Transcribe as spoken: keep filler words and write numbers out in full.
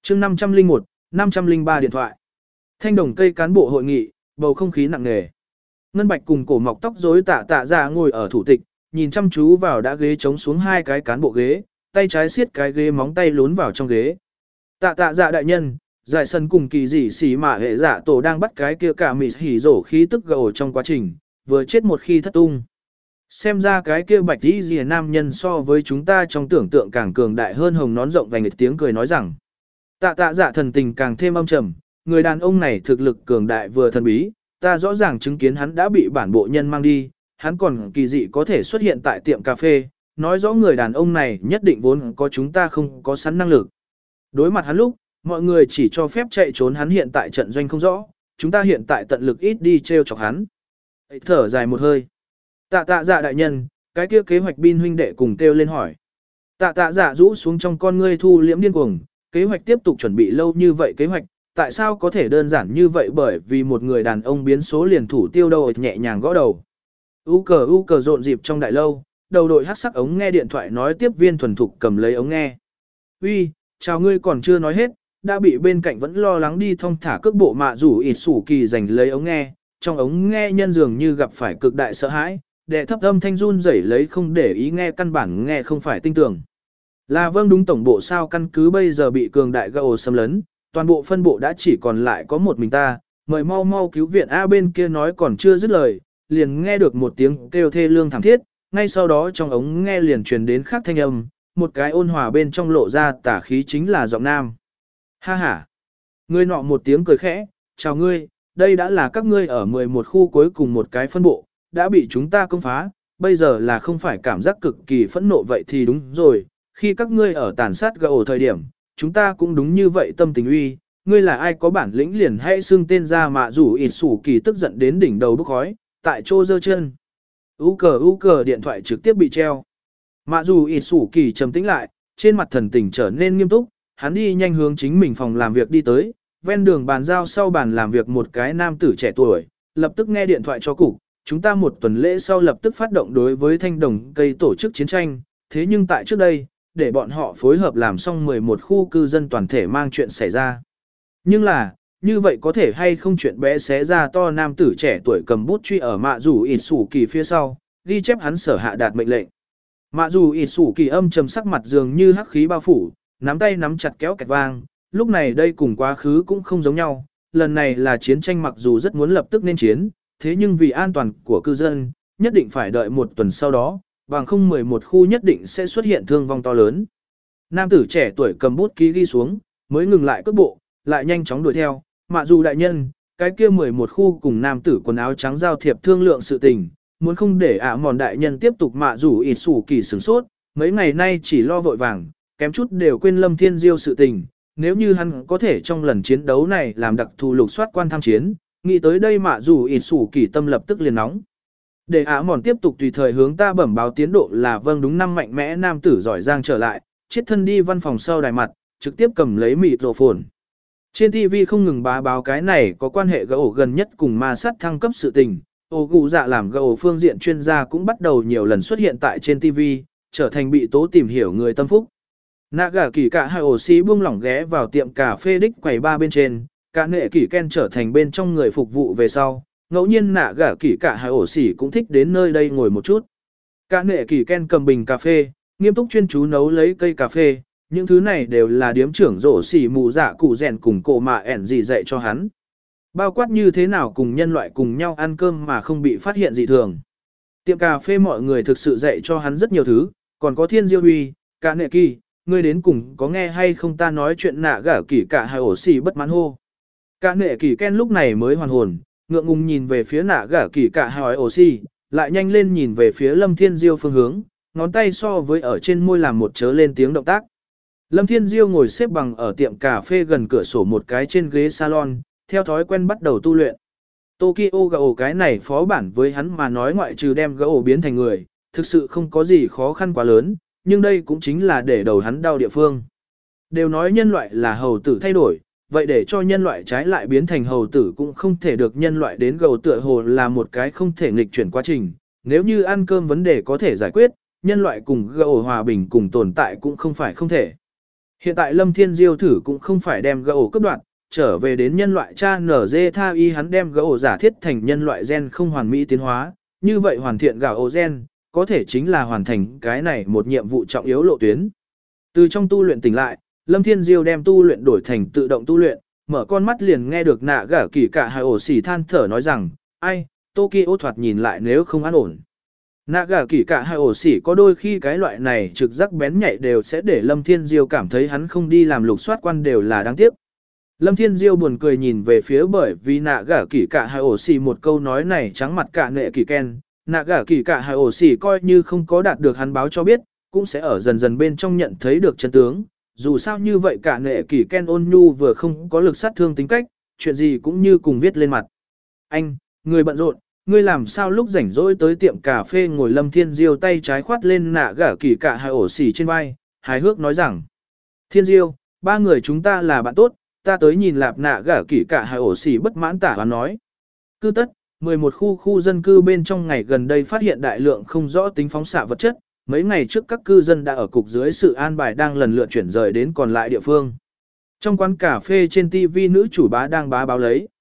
chương năm trăm lẻ một, năm trăm lẻ ba điện thoại. Thanh đồng cây cán bộ hội nghị, bầu không khí nặng nề. Ngân Bạch cùng cổ mọc tóc rối tạ tạ dạ ngồi ở thủ tịch, nhìn chăm chú vào đã ghế chống xuống hai cái cán bộ ghế, tay trái siết cái ghế móng tay lún vào trong ghế. Tạ tạ dạ đại nhân, giải sân cùng kỳ dị xỉ mạ hệ dạ tổ đang bắt cái kia cả mịt hỉ rổ khí tức gầu trong quá trình, vừa chết một khi thất tung. Xem ra cái kia bạch tí rìa nam nhân so với chúng ta trong tưởng tượng càng cường đại hơn hồng nón rộng vành tiếng cười nói rằng. Tạ tạ dạ thần tình càng thêm âm trầm, người đàn ông này thực lực cường đại vừa thần bí, ta rõ ràng chứng kiến hắn đã bị bản bộ nhân mang đi, hắn còn kỳ dị có thể xuất hiện tại tiệm cà phê, nói rõ người đàn ông này nhất định vốn có chúng ta không có sẵn năng lực. Đối mặt hắn lúc, mọi người chỉ cho phép chạy trốn hắn hiện tại trận doanh không rõ, chúng ta hiện tại tận lực ít đi treo chọc hắn. Thở dài một hơi. Tạ tạ dạ đại nhân, cái kia kế hoạch bin huynh đệ cùng kêu lên hỏi. Tạ tạ dạ rũ xuống trong con ngươi thu liễm điên cuồng, kế hoạch tiếp tục chuẩn bị lâu như vậy kế hoạch, tại sao có thể đơn giản như vậy bởi vì một người đàn ông biến số liền thủ tiêu đâu nhẹ nhàng gõ đầu. U cờ u cờ rộn dịp trong đại lâu, đầu đội hắc sắc ống nghe điện thoại nói tiếp viên thuần thục cầm lấy ống nghe. Uy, chào ngươi còn chưa nói hết, đã bị bên cạnh vẫn lo lắng đi thong thả cước bộ mạ rủ ịt sủ kỳ giành lấy ống nghe, trong ống nghe nhân dường như gặp phải cực đại sợ hãi, đệ thấp âm thanh run rẩy lấy không để ý nghe căn bản nghe không phải tinh tưởng. Là vâng đúng tổng bộ sao căn cứ bây giờ bị cường đại gao xâm lấn, toàn bộ phân bộ đã chỉ còn lại có một mình ta, mời mau mau cứu viện A bên kia nói còn chưa dứt lời, liền nghe được một tiếng kêu thê lương thảm thiết, ngay sau đó trong ống nghe liền truyền đến khác thanh âm, một cái ôn hòa bên trong lộ ra tả khí chính là giọng nam. Ha ha! Ngươi nọ một tiếng cười khẽ, chào ngươi, đây đã là các ngươi ở mười một khu cuối cùng một cái phân bộ, đã bị chúng ta công phá, bây giờ là không phải cảm giác cực kỳ phẫn nộ vậy thì đúng rồi, khi các ngươi ở tàn sát gạo thời điểm, chúng ta cũng đúng như vậy tâm tình uy, ngươi là ai có bản lĩnh liền hãy xưng tên ra mà rủ ịt sủ kỳ tức giận đến đỉnh đầu bốc khói, tại chỗ giơ chân. U cờ u cờ điện thoại trực tiếp bị treo. Mạ dù ịt sủ kỳ trầm tĩnh lại, trên mặt thần tình trở nên nghiêm túc, hắn đi nhanh hướng chính mình phòng làm việc đi tới, ven đường bàn giao sau bàn làm việc một cái nam tử trẻ tuổi, lập tức nghe điện thoại cho cục, chúng ta một tuần lễ sau lập tức phát động đối với thanh đồng cây tổ chức chiến tranh, thế nhưng tại trước đây, để bọn họ phối hợp làm xong mười một khu cư dân toàn thể mang chuyện xảy ra. Nhưng là, như vậy có thể hay không chuyện bé xé ra to nam tử trẻ tuổi cầm bút truy ở mạ dù ịt sủ kỳ phía sau, ghi chép hắn sở hạ đạt mệnh lệnh. Mạ dù ịt sủ kỳ âm trầm sắc mặt dường như hắc khí bao phủ, nắm tay nắm chặt kéo kẹt vang, lúc này đây cùng quá khứ cũng không giống nhau, lần này là chiến tranh mặc dù rất muốn lập tức nên chiến, thế nhưng vì an toàn của cư dân, nhất định phải đợi một tuần sau đó, bằng không mười một khu nhất định sẽ xuất hiện thương vong to lớn. Nam tử trẻ tuổi cầm bút ký ghi xuống, mới ngừng lại cước bộ, lại nhanh chóng đuổi theo, mạ dù đại nhân, cái kia mười một khu cùng nam tử quần áo trắng giao thiệp thương lượng sự tình, muốn không để ạ mòn đại nhân tiếp tục mạ rủ ịt sủ kỳ sửng sốt, mấy ngày nay chỉ lo vội vàng, kém chút đều quên Lâm Thiên Diêu sự tình, nếu như hắn có thể trong lần chiến đấu này làm đặc thù lục soát quan tham chiến, nghĩ tới đây mạ rủ ịt sủ kỳ tâm lập tức liền nóng. Để ạ mòn tiếp tục tùy thời hướng ta bẩm báo tiến độ là vâng đúng năm mạnh mẽ nam tử giỏi giang trở lại, chết thân đi văn phòng sau đài mặt, trực tiếp cầm lấy mịt rổ phồn. Trên ti vi không ngừng bá báo cái này có quan hệ gỗ gần nhất cùng ma sát thăng cấp sự tình, ô gù dạ làm gỗ phương diện chuyên gia cũng bắt đầu nhiều lần xuất hiện tại trên ti vi, trở thành bị tố tìm hiểu người tâm phúc. Naga kỳ cả hai ổ xí buông lỏng ghé vào tiệm cà phê đích quầy ba bên trên, cả nệ kỳ Ken trở thành bên trong người phục vụ về sau, ngẫu nhiên nạ gả kỳ cả hai ổ xỉ cũng thích đến nơi đây ngồi một chút. Cả nệ kỳ Ken cầm bình cà phê, nghiêm túc chuyên chú nấu lấy cây cà phê, những thứ này đều là điếm trưởng rổ xỉ mù dạ cụ rèn cùng cổ mạ ẻn gì dạy cho hắn. Bao quát như thế nào cùng nhân loại cùng nhau ăn cơm mà không bị phát hiện dị thường. Tiệm cà phê mọi người thực sự dạy cho hắn rất nhiều thứ, còn có thiên diêu huy, cả nệ kỳ, ngươi đến cùng có nghe hay không ta nói chuyện nạ gả kỳ cả hai ổ xỉ bất mãn hô. Cả nệ kỳ Ken lúc này mới hoàn hồn, ngượng ngùng nhìn về phía nạ gả kỳ cả hai ổ xỉ, lại nhanh lên nhìn về phía Lâm Thiên Diêu phương hướng, ngón tay so với ở trên môi làm một chớ lên tiếng động tác. Lâm Thiên Diêu ngồi xếp bằng ở tiệm cà phê gần cửa sổ một cái trên ghế salon, theo thói quen bắt đầu tu luyện. Tokyo Gao cái này phó bản với hắn mà nói ngoại trừ đem Gao biến thành người, thực sự không có gì khó khăn quá lớn, nhưng đây cũng chính là để đầu hắn đau địa phương. Đều nói nhân loại là hầu tử thay đổi, vậy để cho nhân loại trái lại biến thành hầu tử cũng không thể được nhân loại đến Gao tựa hồ là một cái không thể nghịch chuyển quá trình. Nếu như ăn cơm vấn đề có thể giải quyết, nhân loại cùng Gao hòa bình cùng tồn tại cũng không phải không thể. Hiện tại Lâm Thiên Diêu thử cũng không phải đem gỗ cấp đoạn, trở về đến nhân loại cha nở dê tha y hắn đem gỗ giả thiết thành nhân loại gen không hoàn mỹ tiến hóa, như vậy hoàn thiện gạo ổ gen, có thể chính là hoàn thành cái này một nhiệm vụ trọng yếu lộ tuyến. Từ trong tu luyện tỉnh lại, Lâm Thiên Diêu đem tu luyện đổi thành tự động tu luyện, mở con mắt liền nghe được nạ gả kỳ cả hai ổ xỉ than thở nói rằng, ai, Tokyo thoạt nhìn lại nếu không an ổn. Nạ gả kỳ cả hai ổ xỉ có đôi khi cái loại này trực giác bén nhạy đều sẽ để Lâm Thiên Diêu cảm thấy hắn không đi làm lục soát quan đều là đáng tiếc. Lâm Thiên Diêu buồn cười nhìn về phía bởi vì nạ gả kỳ cả hai ổ xỉ một câu nói này trắng mặt cả nệ kỳ ken, nạ gả kỳ cả hai ổ xỉ coi như không có đạt được hắn báo cho biết, cũng sẽ ở dần dần bên trong nhận thấy được chân tướng. Dù sao như vậy cả nệ kỳ ken ôn nhu vừa không có lực sát thương tính cách, chuyện gì cũng như cùng viết lên mặt. Anh, người bận rộn, ngươi làm sao lúc rảnh rỗi tới tiệm cà phê ngồi Lâm Thiên Diêu tay trái khoát lên nạ gả kỳ cả hai ổ xỉ trên vai, hài hước nói rằng. Thiên Diêu, ba người chúng ta là bạn tốt, ta tới nhìn lạp nạ gả kỳ cả hai ổ xỉ bất mãn tả và nói. Cư tất, mười một khu khu dân cư bên trong ngày gần đây phát hiện đại lượng không rõ tính phóng xạ vật chất, mấy ngày trước các cư dân đã ở cục dưới sự an bài đang lần lượt chuyển rời đến còn lại địa phương. Trong quán cà phê trên ti vi nữ chủ bá đang bá báo lấy.